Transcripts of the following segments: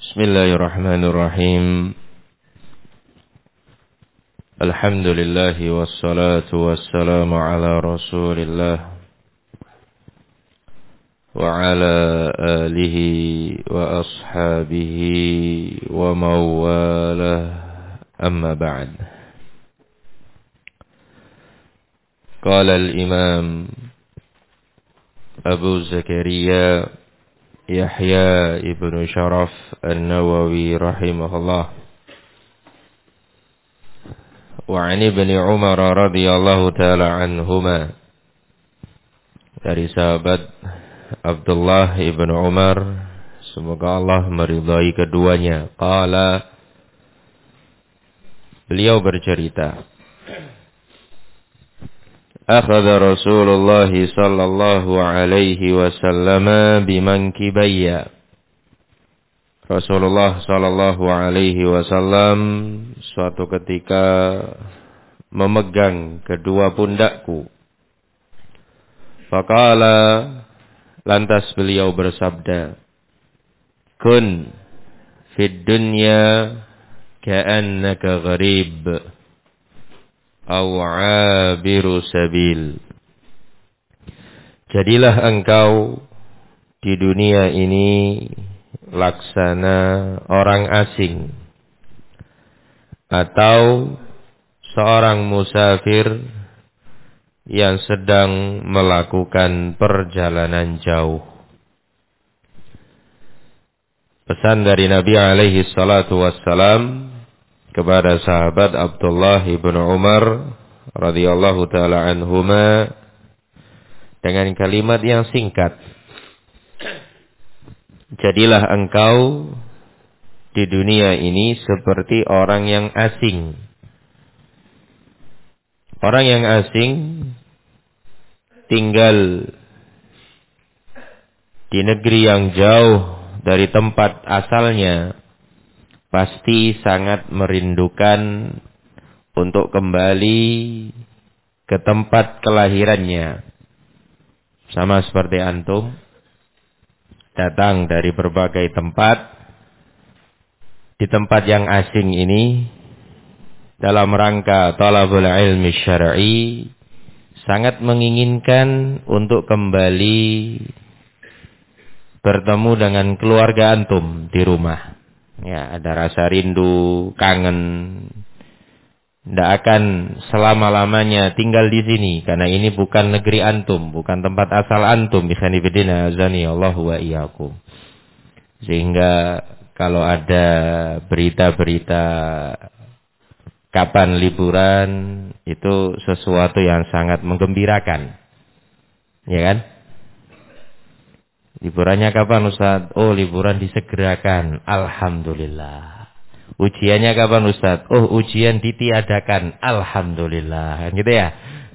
Bismillahirrahmanirrahim. Alhamdulillah wassalatu wassalamu ala Rasulillah wa ala alihi wa ashabihi wa mawalah, amma ba'd. Qala al-imam Abu Zakaria Yahya ibn Sharaf An-Nawawi rahimahullah wa an ibni Umar radhiyallahu ta'ala anhuma, dari sahabat Abdullah ibn Umar, semoga Allah meridai keduanya. Qala, beliau bercerita, akhadha Rasulullah sallallahu alaihi wasallam bimankibayya. Rasulullah sallallahu alaihi wasallam suatu ketika memegang kedua pundakku. Faqala, lantas beliau bersabda, kun fid dunya ka'annaka gharib aw 'abiru sabil. Jadilah engkau di dunia ini laksana orang asing atau seorang musafir yang sedang melakukan perjalanan jauh. Pesan dari Nabi alaihi salatu wassalam kepada sahabat Abdullah ibn Umar radhiyallahu ta'ala anhuma dengan kalimat yang singkat. Jadilah engkau di dunia ini seperti orang yang asing. Orang yang asing tinggal di negeri yang jauh dari tempat asalnya, pasti sangat merindukan untuk kembali ke tempat kelahirannya. Sama seperti antum datang dari berbagai tempat, di tempat yang asing ini dalam rangka talabul ilmi syar'i, sangat menginginkan untuk kembali bertemu dengan keluarga antum di rumah. Ya, ada rasa rindu, kangen. Tidak akan selama-lamanya tinggal di sini, karena ini bukan negeri antum, bukan tempat asal antum. Bisanibidina azani Allah wa iyyakum. Sehingga kalau ada berita-berita kapan liburan, itu sesuatu yang sangat menggembirakan. Ya kan? Liburannya kapan Ustaz? Oh, liburan disegerakan. Alhamdulillah. Ujiannya kapan Ustaz? Oh, ujian ditiadakan. Alhamdulillah. Gitu ya?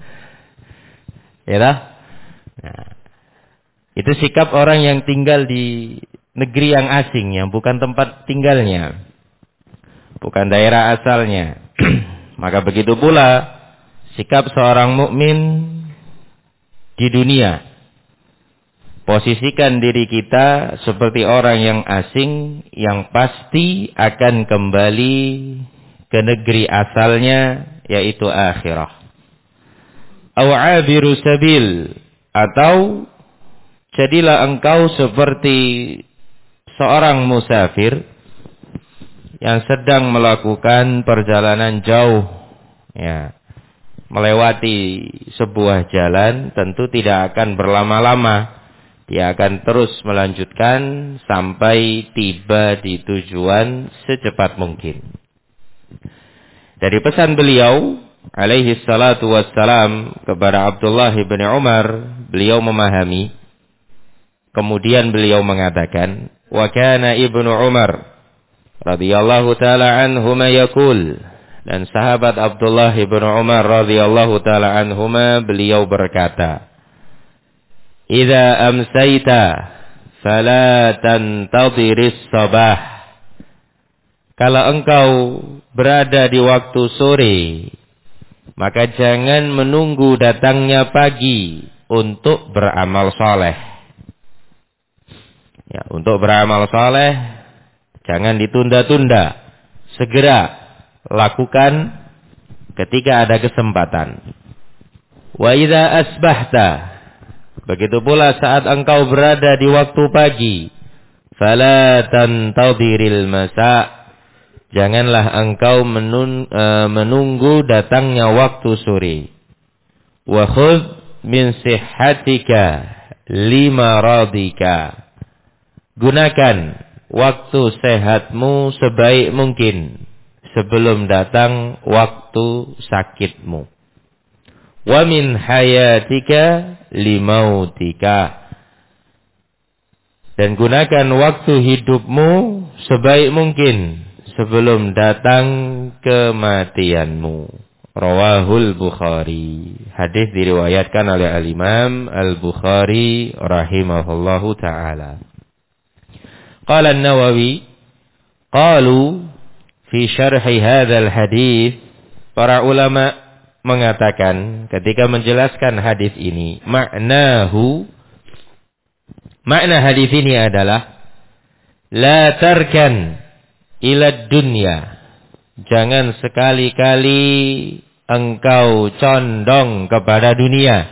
Ya tak? Nah, itu sikap orang yang tinggal di negeri yang asing, yang bukan tempat tinggalnya, bukan daerah asalnya. Maka begitu pula sikap seorang mukmin di dunia. Posisikan diri kita seperti orang yang asing, yang pasti akan kembali ke negeri asalnya, yaitu akhirah. Aw 'abiru sabil, atau jadilah engkau seperti seorang musafir yang sedang melakukan perjalanan jauh, ya, melewati sebuah jalan, tentu tidak akan berlama-lama. Dia akan terus melanjutkan sampai tiba di tujuan secepat mungkin. Dari pesan beliau alaihi salatu wassalam kepada Abdullah ibn Umar, beliau memahami. Kemudian beliau mengatakan, wa kana ibnu Umar radhiyallahu ta'ala anhuma yaqul, dan sahabat Abdullah ibn Umar radhiyallahu ta'ala anhuma, beliau berkata, idza amsayta fala tantadhiris sabah. Kalau engkau berada di waktu sore, maka jangan menunggu datangnya pagi untuk beramal saleh. Ya, untuk beramal saleh Jangan ditunda-tunda. Segera lakukan ketika ada kesempatan. Wa idza asbahta, begitu pula saat engkau berada di waktu pagi, fala tantadhiril masa, janganlah engkau menunggu datangnya waktu sore. Wa khudh min sihhatika limaradika, gunakan waktu sehatmu sebaik mungkin sebelum datang waktu sakitmu. Wa min hayatika limautika, dan gunakan waktu hidupmu sebaik mungkin sebelum datang kematianmu. Rawahul Bukhari. Hadis diriwayatkan oleh Al-Imam Al-Bukhari rahimahullahu ta'ala. Qala An-Nawawi, qalu fi syarhi hadzal hadis, para ulama mengatakan ketika menjelaskan hadis ini, makna hadis ini adalah la tarkan ila dunya, jangan sekali-kali engkau condong kepada dunia.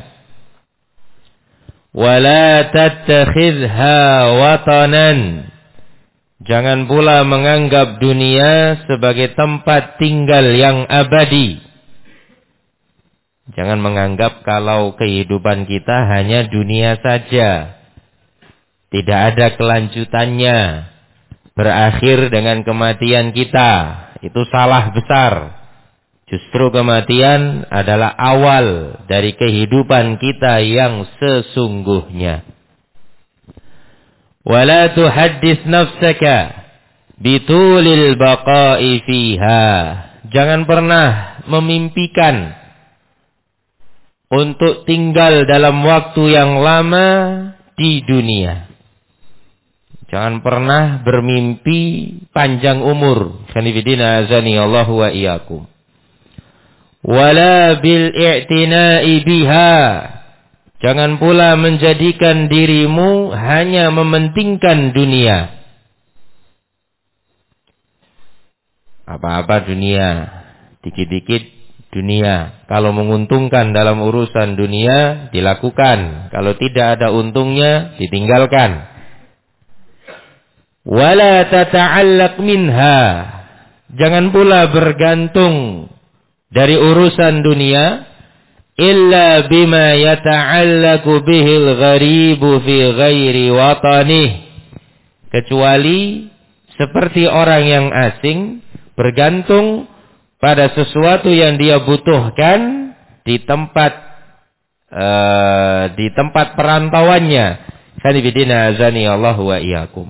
Wala tattakhidha watanan, jangan pula menganggap dunia sebagai tempat tinggal yang abadi. Jangan menganggap kalau kehidupan kita hanya dunia saja, tidak ada kelanjutannya, berakhir dengan kematian kita. Itu salah besar. Justru kematian adalah awal dari kehidupan kita yang sesungguhnya. Wala tuhaddits nafsaka bitulil baqa'i fiha, jangan pernah memimpikan untuk tinggal dalam waktu yang lama di dunia. Jangan pernah bermimpi panjang umur. Khanifidina azani Allahu wa iyyakum. Wala bil i'tina'i biha, jangan pula menjadikan dirimu hanya mementingkan dunia. Apa-apa dunia, dikit-dikit dunia. Kalau menguntungkan dalam urusan dunia, dilakukan. Kalau tidak ada untungnya, ditinggalkan. Wala tata'allaq minha, jangan pula bergantung dari urusan dunia, illa bima yata'allaqu bihil gharibu fi ghairi watanih, kecuali seperti orang yang asing bergantung pada sesuatu yang dia butuhkan di tempat perantauannya. Khanifidina azani Allah wa iyyakum.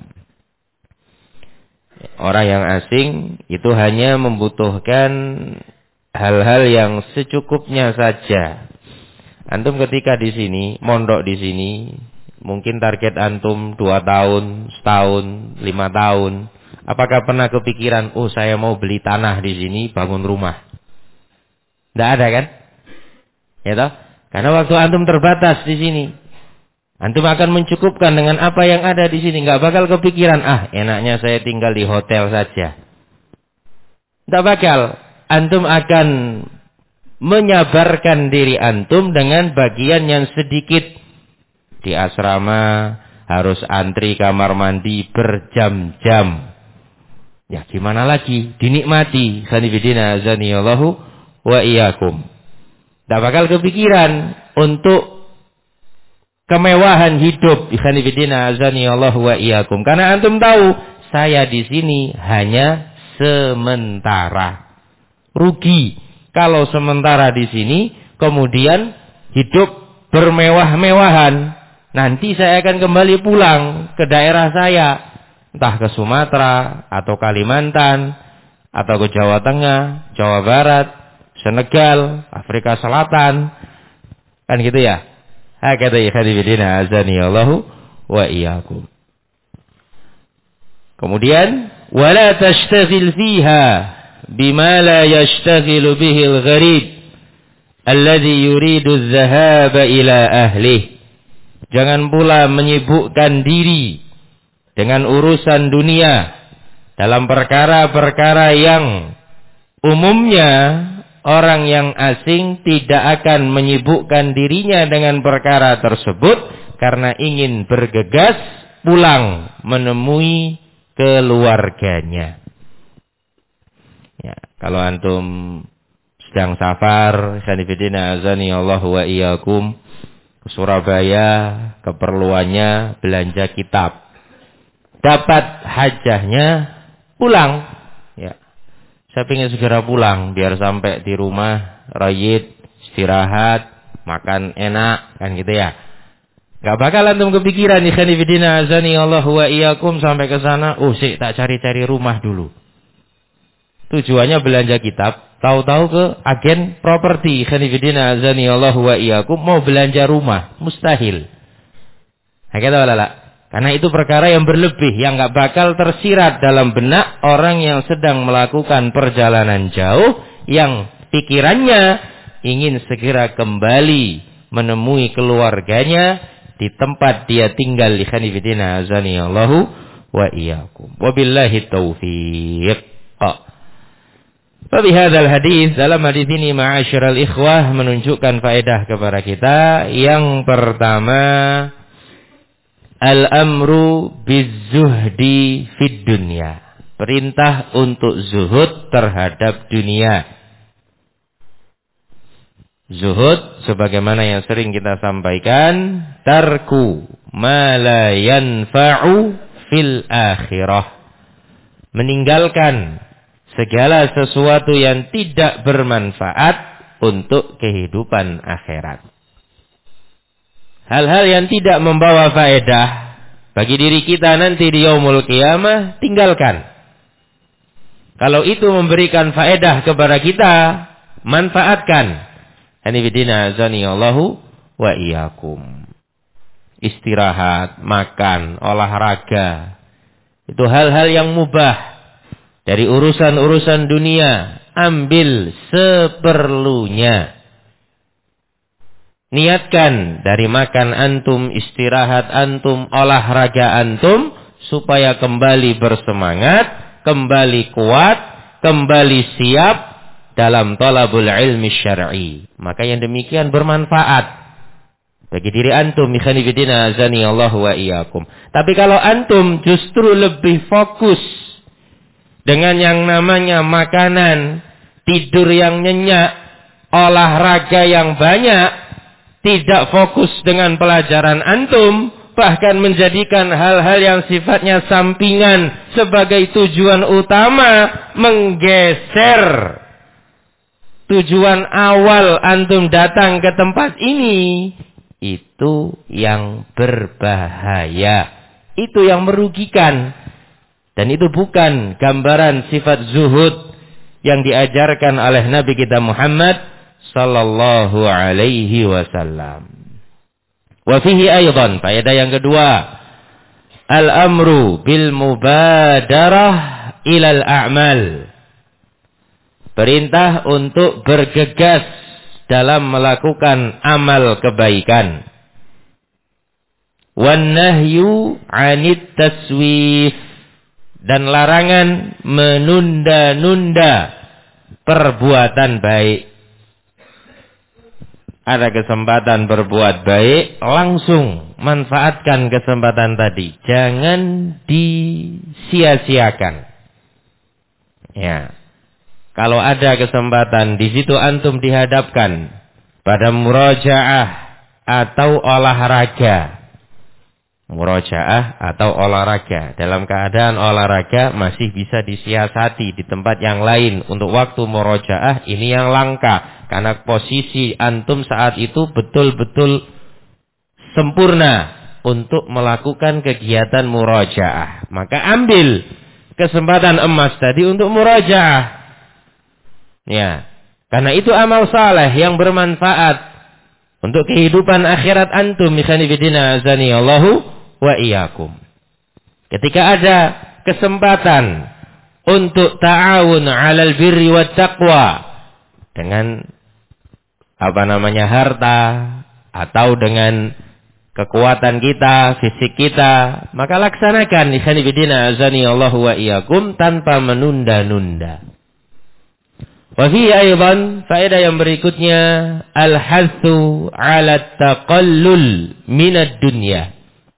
Orang yang asing itu hanya membutuhkan hal-hal yang secukupnya saja. Antum ketika di sini, mondok di sini, mungkin target antum 2 tahun, setahun, 5 tahun. Apakah pernah kepikiran, oh saya mau beli tanah di sini, bangun rumah? Tidak ada kan? Ya toh? Karena waktu antum terbatas di sini. Antum akan mencukupkan dengan apa yang ada di sini. Nggak bakal kepikiran, enaknya saya tinggal di hotel saja. Tidak bakal. Antum akan menyabarkan diri antum dengan bagian yang sedikit. Di asrama harus antri kamar mandi berjam-jam. Ya gimana lagi? Dinikmati. Khanifidina azaniyallahu wa iyyakum. Tidak bakal kepikiran untuk kemewahan hidup. Khanifidina azaniyallahu wa iyyakum. Karena antum tahu, saya di sini hanya sementara. Rugi kalau sementara di sini, kemudian hidup bermewah-mewahan. Nanti saya akan kembali pulang ke daerah saya, entah ke Sumatera atau Kalimantan atau ke Jawa Tengah, Jawa Barat, Senegal, Afrika Selatan, kan gitu ya. Hakata ikhwanifidina azaniyallahu wa iyyakum. Kemudian wala tashtaghil fiha bima la yashtaghilu bihi al-gharib alladhi yuridu adh-dhahaba ila ahlihi. Jangan pula menyibukkan diri dengan urusan dunia dalam perkara-perkara yang umumnya orang yang asing tidak akan menyibukkan dirinya dengan perkara tersebut karena ingin bergegas pulang menemui keluarganya. Ya, kalau antum sedang safar, sanifidina azani Allah wa iyyakum, ke Surabaya, keperluannya belanja kitab. Dapat hajahnya, pulang. Ya. Saya ingin segera pulang biar sampai di rumah rayit, istirahat, makan enak, kan gitu ya. Gak bakal antum kepikiran ikhwan fillah azani Allah wa iyyakum sampai ke sana, tak cari-cari rumah dulu. Tujuannya belanja kitab, tahu-tahu ke agen properti ikhwan fillah azani Allah wa iyyakum mau belanja rumah, mustahil. Hakika wala. Karena itu perkara yang berlebih, yang gak bakal tersirat dalam benak orang yang sedang melakukan perjalanan jauh, yang pikirannya ingin segera kembali menemui keluarganya di tempat dia tinggal. Ikhwani fillah azani Allahu wa iyyakum. Wabillahi taufiq. Fabihadzal hadis, dalam hadis ini ma'asyiral ikhwah menunjukkan faedah kepada kita. Yang pertama, al-amru bizzuhdi fid dunya. Perintah untuk zuhud terhadap dunia. Zuhud sebagaimana yang sering kita sampaikan, tarku ma la yanfa'u fil akhirah. Meninggalkan segala sesuatu yang tidak bermanfaat untuk kehidupan akhirat. Hal-hal yang tidak membawa faedah bagi diri kita nanti di yaumul qiyamah, tinggalkan. Kalau itu memberikan faedah kepada kita, manfaatkan. Hanifidina azani Allahu wa iyyakum. Istirahat, makan, olahraga, itu hal-hal yang mubah dari urusan-urusan dunia. Ambil seperlunya. Niatkan dari makan antum, istirahat antum, olahraga antum, supaya kembali bersemangat, kembali kuat, kembali siap dalam talabul ilmi syar'i. Maka yang demikian bermanfaat bagi diri antum. Ikhwani fillah azani Allah wa iyyakum. Tapi kalau antum justru lebih fokus dengan yang namanya makanan, tidur yang nyenyak, olahraga yang banyak, tidak fokus dengan pelajaran antum, bahkan menjadikan hal-hal yang sifatnya sampingan sebagai tujuan utama, menggeser tujuan awal antum datang ke tempat ini, itu yang berbahaya, itu yang merugikan. Dan itu bukan gambaran sifat zuhud yang diajarkan oleh Nabi kita Muhammad sallallahu alaihi wasallam. Wa fihi aidan, faedah yang kedua, al-amru bil mubadarah ilal a'mal. Perintah untuk bergegas dalam melakukan amal kebaikan. Wan nahyu 'anit taswif, dan larangan menunda-nunda perbuatan baik. Ada kesempatan berbuat baik, langsung manfaatkan kesempatan tadi. Jangan disia-siakan. Ya. Kalau ada kesempatan di situ antum dihadapkan pada murajaah atau olahraga. Murajaah atau olahraga. Dalam keadaan olahraga masih bisa disiasati di tempat yang lain. Untuk waktu murajaah ini yang langka. Karena posisi antum saat itu betul-betul sempurna untuk melakukan kegiatan murajaah. Maka ambil kesempatan emas tadi untuk murajaah. Ya, karena itu amal saleh yang bermanfaat untuk kehidupan akhirat antum. Ikhwani fillah azani Allahu wa iyyakum. Ketika ada kesempatan untuk ta'awun 'alal birri wat taqwa dengan harta atau dengan kekuatan kita, fisik kita, maka laksanakan ikhwan fillah azani Allah wa iyyakum tanpa menunda-nunda. Wa fi aidan faedah yang berikutnya al-hathu 'ala taqallul minad dunya.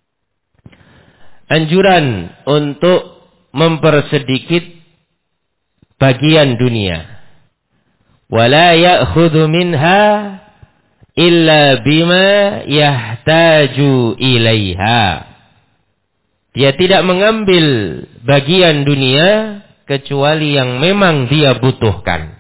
Anjuran untuk mempersedikit bagian dunia. Wala ya'khudhu minha illa bima yahtaju ilaiha. Dia tidak mengambil bagian dunia kecuali yang memang dia butuhkan.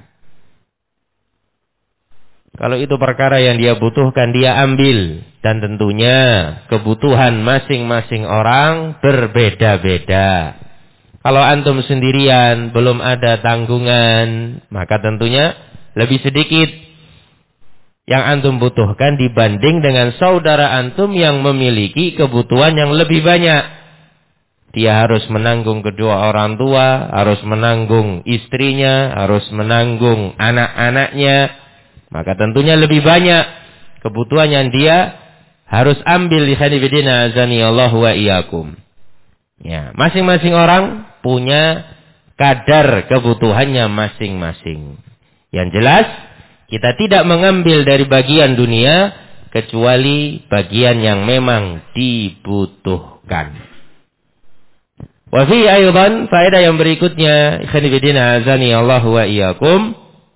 Kalau itu perkara yang dia butuhkan, dia ambil. Dan tentunya kebutuhan masing-masing orang berbeda-beda. Kalau antum sendirian, belum ada tanggungan, maka tentunya lebih sedikit yang antum butuhkan dibanding dengan saudara antum yang memiliki kebutuhan yang lebih banyak. Dia harus menanggung kedua orang tua, harus menanggung istrinya, harus menanggung anak-anaknya. Maka tentunya lebih banyak kebutuhan yang dia harus ambil di hadidina azani Allah wa iyyakum. Ya, masing-masing orang punya kadar kebutuhannya masing-masing. Yang jelas, kita tidak mengambil dari bagian dunia kecuali bagian yang memang dibutuhkan. Wa fi aidan faedah yang berikutnya, ikhwan fillah azani Allah wa iyyakum,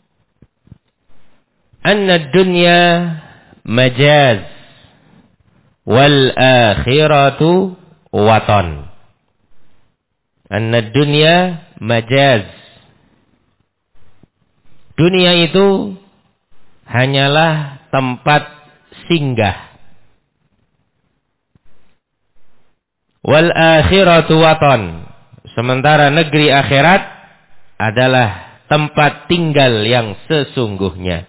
anna ad-dunya majaz wal akhiratu watan. Anna ad-dunya majaz. Dunia itu hanyalah tempat singgah. Wal akhiratu watan. Sementara negeri akhirat adalah tempat tinggal yang sesungguhnya.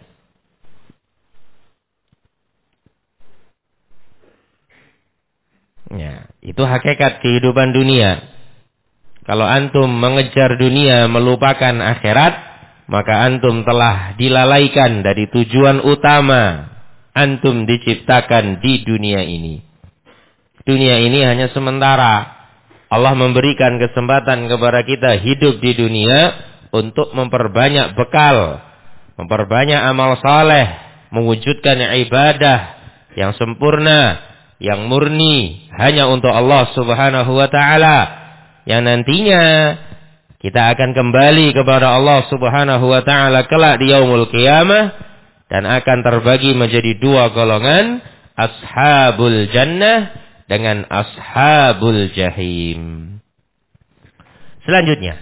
Ya, itu hakikat kehidupan dunia. Kalau antum mengejar dunia melupakan akhirat, maka antum telah dilalaikan dari tujuan utama antum diciptakan di dunia ini. Dunia ini hanya sementara. Allah memberikan kesempatan kepada kita hidup di dunia untuk memperbanyak bekal, memperbanyak amal saleh, mewujudkan ibadah yang sempurna, yang murni hanya untuk Allah Subhanahu wa taala, yang nantinya kita akan kembali kepada Allah Subhanahu wa taala kelak di yaumul qiyamah dan akan terbagi menjadi dua golongan, ashabul jannah dengan ashabul jahim. Selanjutnya,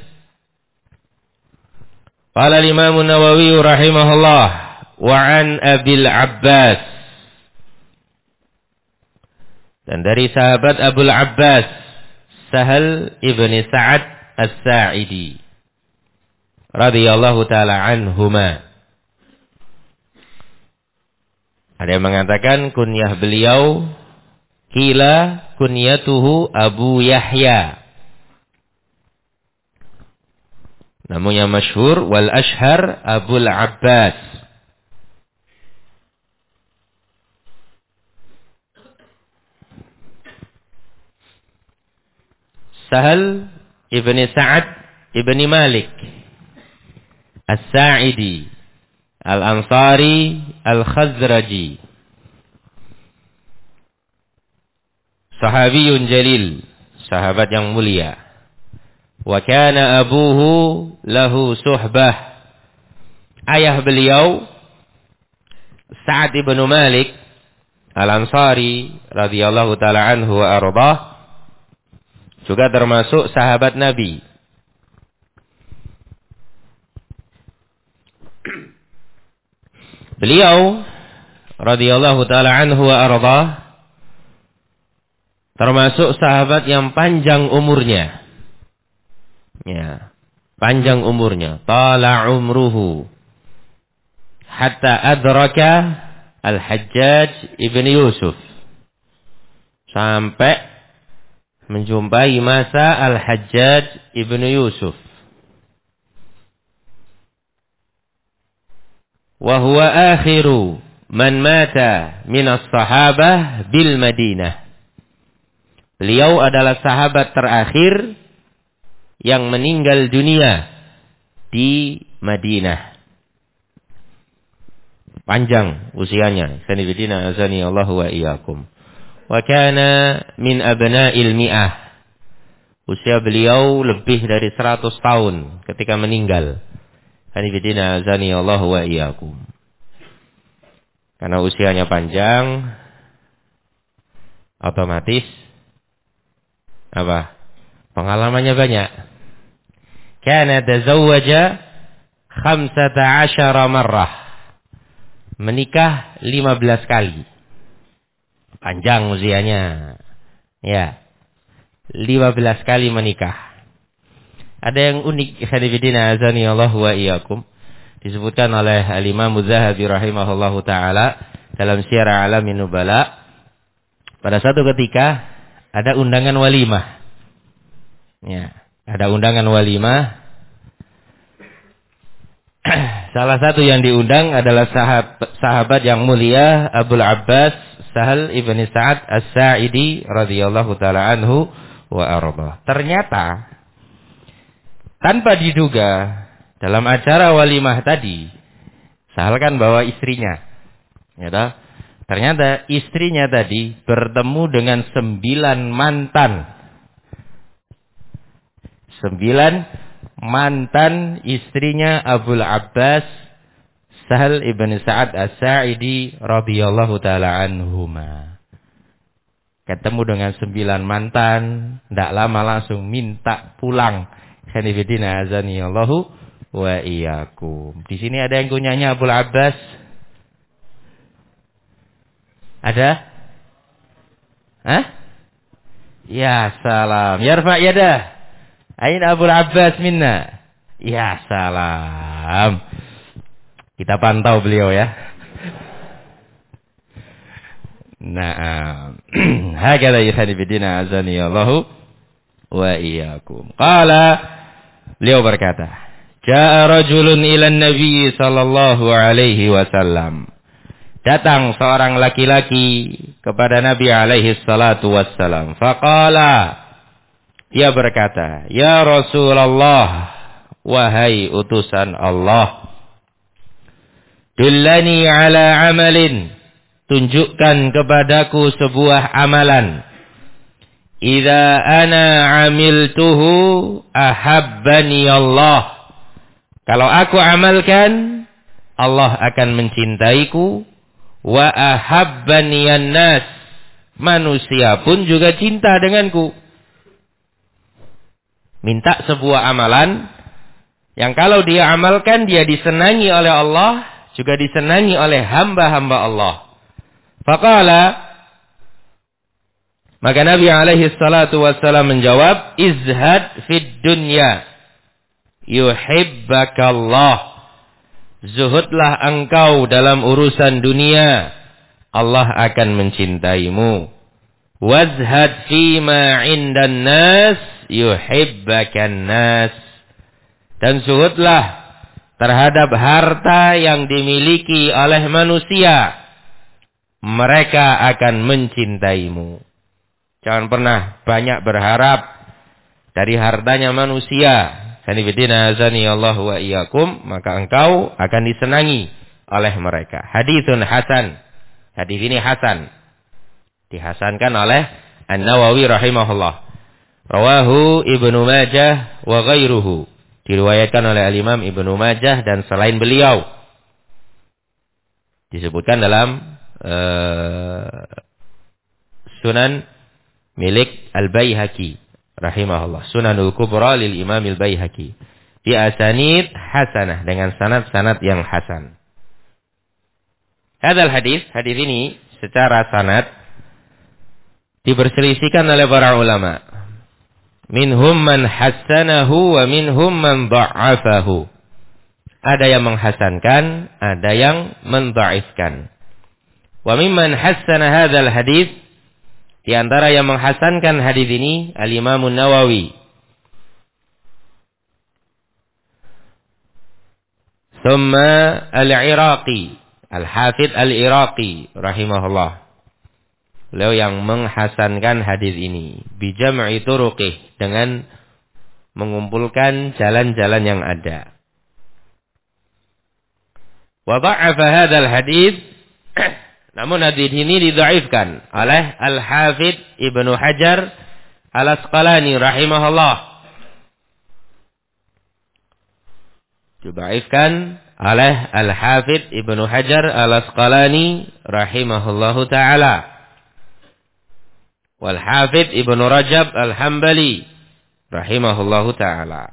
qala Imam Nawawi rahimahullah wa an Abil Abbas, dan dari sahabat Abul Abbas Sahal ibni Sa'ad As-Sa'idi radhiyallahu taala anhuma. Ada yang mengatakan kunyah beliau kila kunyatuhu Abu Yahya. Namun yang masyhur wal ashhar Abul Abbas. Sahal ibni Sa'ad ibni Malik As-Sa'idi Al-Ansari Al-Khazraji, sahabiyun jalil, sahabat yang mulia. Wa kana abuhu lahu suhbah. Ayah beliau Sa'ad ibn Malik Al-Ansari radhiyallahu taala anhu wa ardhah juga termasuk sahabat Nabi. Beliau radhiyallahu taala anhu wa ardhah termasuk sahabat yang panjang umurnya. Ya, panjang umurnya. Tala umruhu hatta adraka Al-Hajjaj ibn Yusuf. Sampai menjumpai masa Al-Hajjaj ibn Yusuf. Wa huwa akhiru man mata minas sahabah bil Madinah. Beliau adalah sahabat terakhir yang meninggal dunia di Madinah. Panjang usianya. Sanibidina azani Allah wa iyyakum. Wa kana min abna'il mi'ah. Usia beliau lebih dari 100 tahun ketika meninggal. Sanibidina azani Allah wa iyyakum. Karena usianya panjang, otomatis apa? Pengalamannya banyak. Kana tazawwaja 15 marrah. Menikah 15 kali. Panjang usianya. Ya. 15 kali menikah. Ada yang unik, hadifidina azani Allah wa iyyakum. Disebutkan oleh Al-Imam Az-Zahabi rahimahullahu taala dalam Syiar A'lamin Nubala. Pada satu ketika ada undangan walimah. Ya, ada undangan walimah. Salah satu yang diundang adalah sahabat yang mulia Abul Abbas Sahal ibn Sa'ad As-Sa'idi radhiyallahu taala anhu wa arda. Ternyata tanpa diduga dalam acara walimah tadi, Sahal kan bawa istrinya. Ya toh? Ternyata istrinya tadi bertemu dengan 9 mantan. 9 mantan istrinya Abul Abbas Sahal ibn Sa'ad As-Sa'idi radhiyallahu taala anhuma. Ketemu dengan 9 mantan, tidak lama langsung minta pulang. Khanifidina azani Allahu wa iyyakum. Di sini ada yang punyanya Abul Abbas? Ada? Hah? Ya salam. Yarfa yadah. Aina Abul Abbas minna? Ya salam. Kita pantau beliau ya. Naam. Hakala yakhani bidina azani Allahu wa iyyakum. Qala, beliau berkata, Ja'a rajulun ila Nabi sallallahu alaihi wasallam. Datang seorang laki-laki kepada Nabi alaihi salatu wassalam. Faqala, dia berkata, Ya Rasulullah, wahai utusan Allah, dullani ala amalin, tunjukkan kepadaku sebuah amalan. Idza ana amiltuhu ahabbani Allah. Kalau aku amalkan, Allah akan mencintaiku. Wa ahabbani an-nas. Manusia pun juga cinta denganku. Minta sebuah amalan yang kalau dia amalkan dia disenangi oleh Allah, juga disenangi oleh hamba-hamba Allah. Faqala, maka Nabi alaihi salatu wassalam menjawab, izhad fid dunya yuhibbakallah. Zuhudlah engkau dalam urusan dunia, Allah akan mencintaimu. Wazhad fima 'indan nas yuhibbakan nas. Dan zuhudlah terhadap harta yang dimiliki oleh manusia, mereka akan mencintaimu. Jangan pernah banyak berharap dari hartanya manusia. Sanibidina azani Allah wa iyyakum, maka engkau akan disenangi oleh mereka. Haditsun hasan. Hadis ini hasan. Dihasankan oleh An-Nawawi rahimahullah. Rawahu Ibnu Majah wa ghairuhu. Diriwayatkan oleh Al-Imam Ibnu Majah dan selain beliau. Disebutkan dalam Sunan milik Al-Baihaqi rahimahullah. Sunanul Kubra lil Imam Al-Baihaqi. Bi asanid hasanah, dengan sanad-sanad yang hasan. Hadal hadis ini secara sanad diperselisihkan oleh para ulama. Minhum man hassanahu wa minhum man dha'afahu. Ada yang menghasankan, ada yang mendhaifkan. Wa mimman hassana hadzal hadis, di antara yang menghasankan hadis ini Al-Imam An-Nawawi. Thumma Al-Iraqi. Al-Hafidz Al-Iraqi rahimahullah. Beliau yang menghasankan hadis ini. Bijam'i turuqih, dengan mengumpulkan jalan-jalan yang ada. Wa dha'afa hadzal hadis, namun hadis ini didhaifkan oleh Al-Hafidz Ibnu Hajar Al-Asqalani rahimahullah. Didhaifkan oleh Al-Hafidz Ibnu Hajar Al-Asqalani rahimahullahu taala. Wal Hafidz Ibnu Rajab Al-Hambali rahimahullahu taala.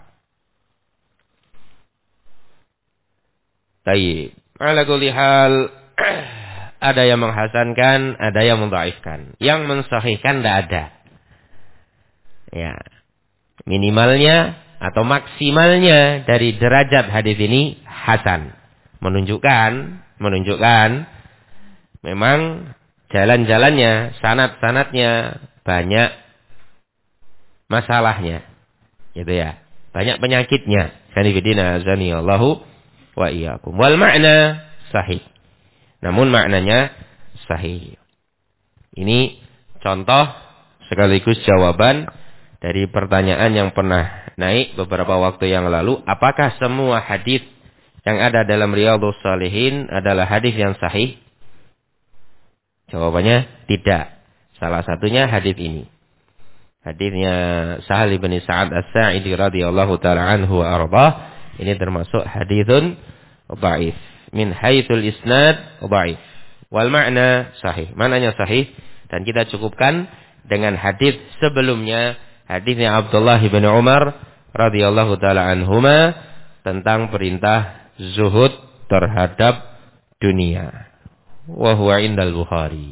Baik, ala kulli hal ada yang menghasankan, ada yang mendhaifkan. Yang mensahihkan tidak ada. Ya. Minimalnya atau maksimalnya dari derajat hadis ini hasan. Menunjukkan memang jalan-jalannya, sanad-sanadnya banyak masalahnya. Gitu ya. Banyak penyakitnya. Sanifidina azanillahu wa iyyakum. Wal ma'na sahih. Namun maknanya sahih. Ini contoh sekaligus jawaban dari pertanyaan yang pernah naik beberapa waktu yang lalu. Apakah semua hadis yang ada dalam Riyadhus Shalihin adalah hadis yang sahih? Jawabannya tidak. Salah satunya hadis ini. Hadisnya Sahal bin Sa'ad As-Sa'idi radhiyallahu taala anhu wa arbah. Ini termasuk haditsun dhaif. Min haitsul isnad dhaif. Wal ma'na sahih. Maknanya sahih, dan kita cukupkan dengan hadis sebelumnya, hadisnya Abdullah bin Umar radhiyallahu taala anhuma tentang perintah zuhud terhadap dunia. Wa huwa indal Bukhari.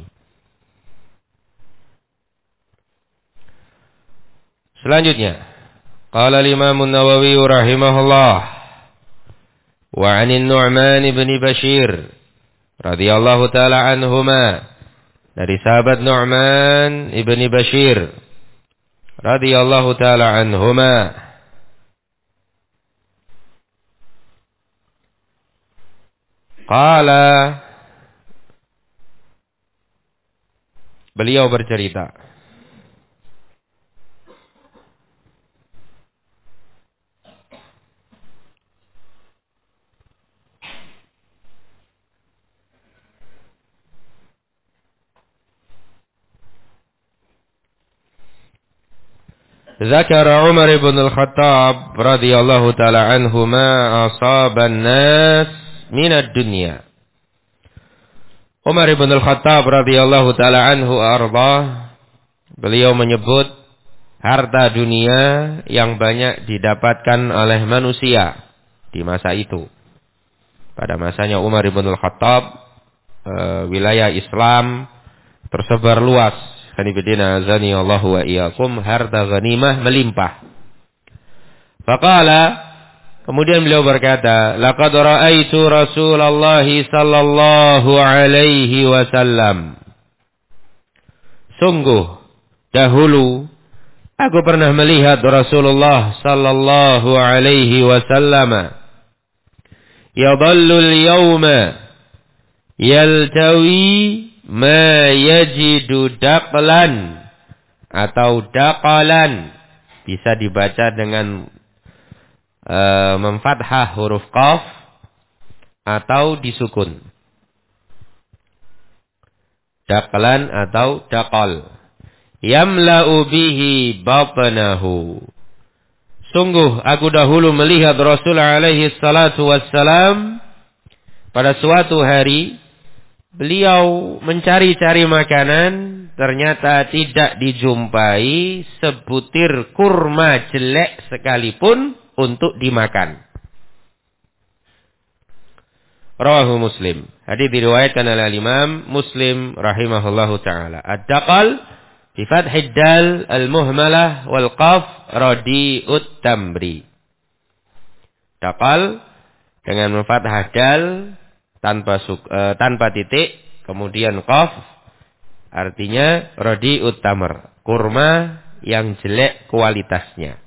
Selanjutnya, qala al-Imam an-Nawawi rahimahullah wa 'an Nu'man bin Bashir radhiyallahu taala anhuma, dari sahabat Nu'man ibn Bashir radhiyallahu taala anhuma, qala, beliau bercerita, Zakara Umar ibn al-Khattab radhiyallahu ta'ala anhu ma asaban nas minad dunya. Umar ibn al-Khattab radhiyallahu ta'ala anhu arda, beliau menyebut harta dunia yang banyak didapatkan oleh manusia di masa itu. Pada masanya Umar ibn al-Khattab, wilayah Islam tersebar luas. Hanifidina azani Allahu wa iyyakum, harta ghanimah melimpah. Faqala, kemudian beliau berkata, laqad ra'aitu Rasulullah sallallahu alaihi wasallam. Sungguh dahulu aku pernah melihat Rasulullah sallallahu alaihi wasallam yadhallul yawma yaltawi ma yajidu daqlan atau daqalan, bisa dibaca dengan memfathah huruf qaf atau disukun. Daqlan atau daqal. Yamla'u bihi batnahu. Sungguh aku dahulu melihat Rasul alaihi salatu wassalam pada suatu hari beliau mencari-cari makanan, ternyata tidak dijumpai sebutir kurma jelek sekalipun untuk dimakan. Rawahu Muslim. Hadis diriwayatkan oleh Imam Muslim rahimahullahu taala. Ad-daqal bi fathid dal al-muhmalah wal qaf radi'ut tamri. Daqal dengan memfathah dal tanpa titik, kemudian qaf, artinya radi'ut tamr, kurma yang jelek kualitasnya.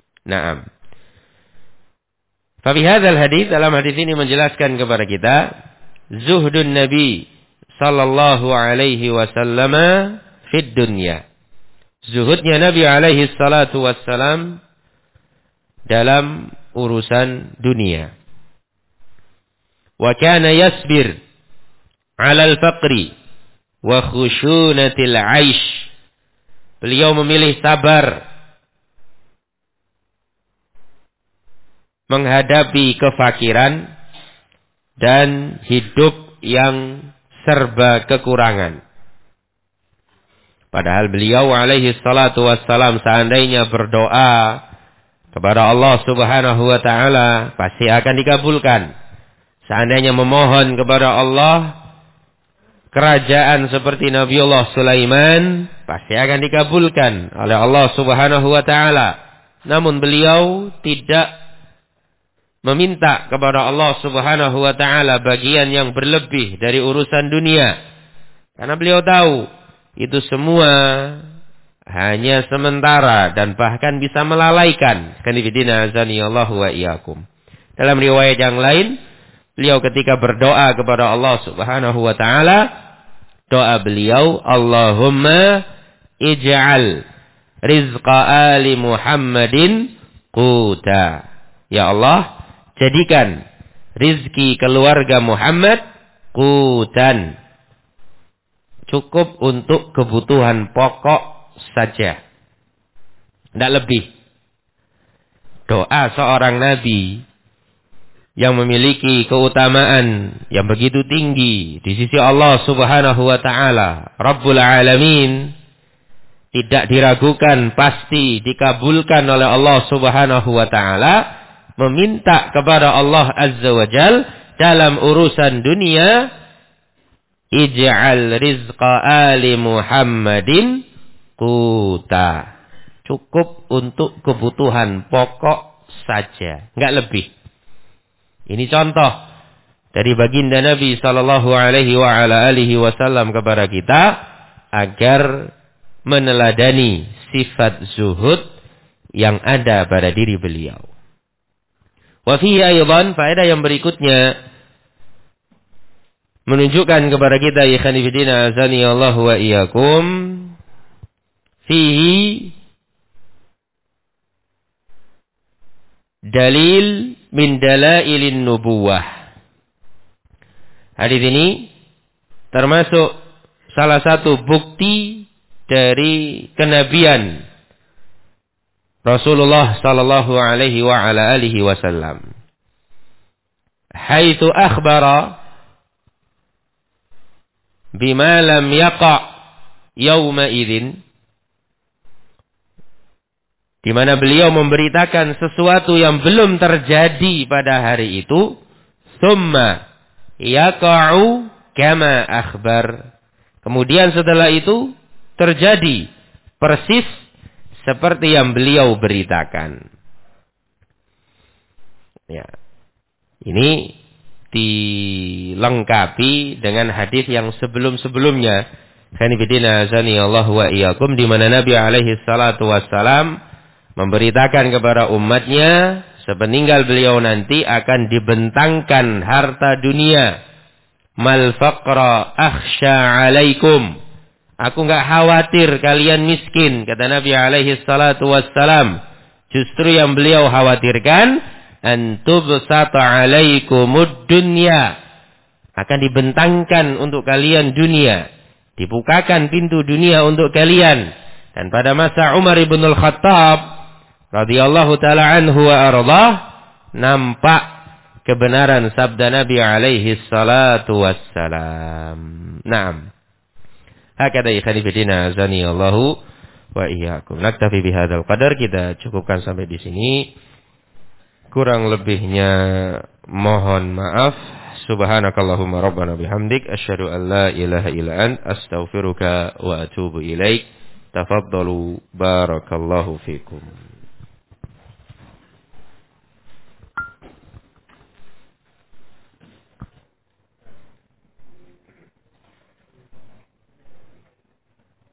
Naam. Fa fi hadzal hadis, dalam hadis ini menjelaskan kepada kita zuhdun Nabi sallallahu alaihi wasallam fid dunya. Zuhudnya Nabi alaihi salatu wassalam dalam urusan dunia. Wa kana yasbir 'ala al-faqri wa khushunatil 'aish. Beliau memilih sabar menghadapi kefakiran dan hidup yang serba kekurangan. Padahal beliau alaihi salatu wassalam seandainya berdoa kepada Allah subhanahu wa ta'ala pasti akan dikabulkan. Seandainya memohon kepada Allah kerajaan seperti Nabiullah Sulaiman pasti akan dikabulkan oleh Allah subhanahu wa ta'ala. Namun beliau tidak meminta kepada Allah subhanahu wa ta'ala bagian yang berlebih dari urusan dunia. Karena beliau tahu itu semua hanya sementara dan bahkan bisa melalaikan. Kanifidina azani Allah wa iyyakum. Dalam riwayat yang lain, beliau ketika berdoa kepada Allah subhanahu wa ta'ala, doa beliau, Allahumma ij'al rizqa ali Muhammadin quta. Ya Allah, jadikan rizki keluarga Muhammad qutan. Cukup untuk kebutuhan pokok saja. Tidak lebih. Doa seorang nabi yang memiliki keutamaan yang begitu tinggi di sisi Allah subhanahu wa ta'ala, Rabbul Alamin, tidak diragukan pasti dikabulkan oleh Allah subhanahu wa ta'ala, meminta kepada Allah azza wa jal dalam urusan dunia, ij'al rizqa ali Muhammadin quta. Cukup untuk kebutuhan pokok saja, enggak lebih. Ini contoh dari baginda Nabi sallallahu alaihi wa ala alihi wasallam kepada kita agar meneladani sifat zuhud yang ada pada diri beliau. Wa fihi aydan, faedah yang berikutnya menunjukkan kepada kita ikhwan fillah azani Allah wa iyyakum, fihi dalil min dalailin nubuwah. Hadis ini termasuk salah satu bukti dari kenabian Rasulullah sallallahu alaihi wa ala alihi wasallam. Haitsu akhbara bima lam yaqa yawma idzin, di mana beliau memberitakan sesuatu yang belum terjadi pada hari itu, summa yaqa'u kama akhbar. Kemudian setelah itu terjadi persis seperti yang beliau beritakan. Ya. Ini dilengkapi dengan hadis yang sebelum-sebelumnya. Kanifidina azani Allah wa iyyakum, di mana Nabi alaihi salatu wassalam memberitakan kepada umatnya sepeninggal beliau nanti akan dibentangkan harta dunia. Mal faqra akhsha alaikum. Aku enggak khawatir kalian miskin, kata Nabi alaihi salatu wassalam. Justru yang beliau khawatirkan, antubsata alaikumud dunya. Akan dibentangkan untuk kalian dunia. Dibukakan pintu dunia untuk kalian. Dan pada masa Umar ibn al-Khattab radhiyallahu ta'ala anhu wa ardah, nampak kebenaran sabda Nabi alaihi salatu wassalam. Naam. Hakada ikhwan fillah azani Allahu wa iyyakum. Naktafi bihadzal qadar, kita cukupkan sampai di sini. Kurang lebihnya mohon maaf. Subhanakallahumma rabbana bihamdik asyhadu an la ilaha illa ant astaghfiruka wa atubu ilaik. Tafaddalu barakallahu fikum.